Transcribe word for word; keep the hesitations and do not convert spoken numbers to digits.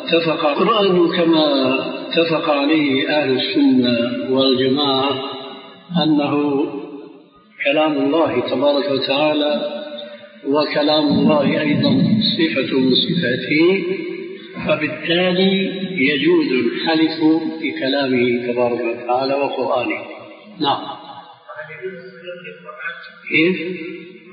اتفق القرآن كما اتفق عليه أهل السنة والجماعة أنه كلام الله تبارك وتعالى، وكلام الله أيضا صفة من صفاته، فبالتالي يجوز الحلف بكلامه تبارك وتعالى وقرآنه. نعم. كيف؟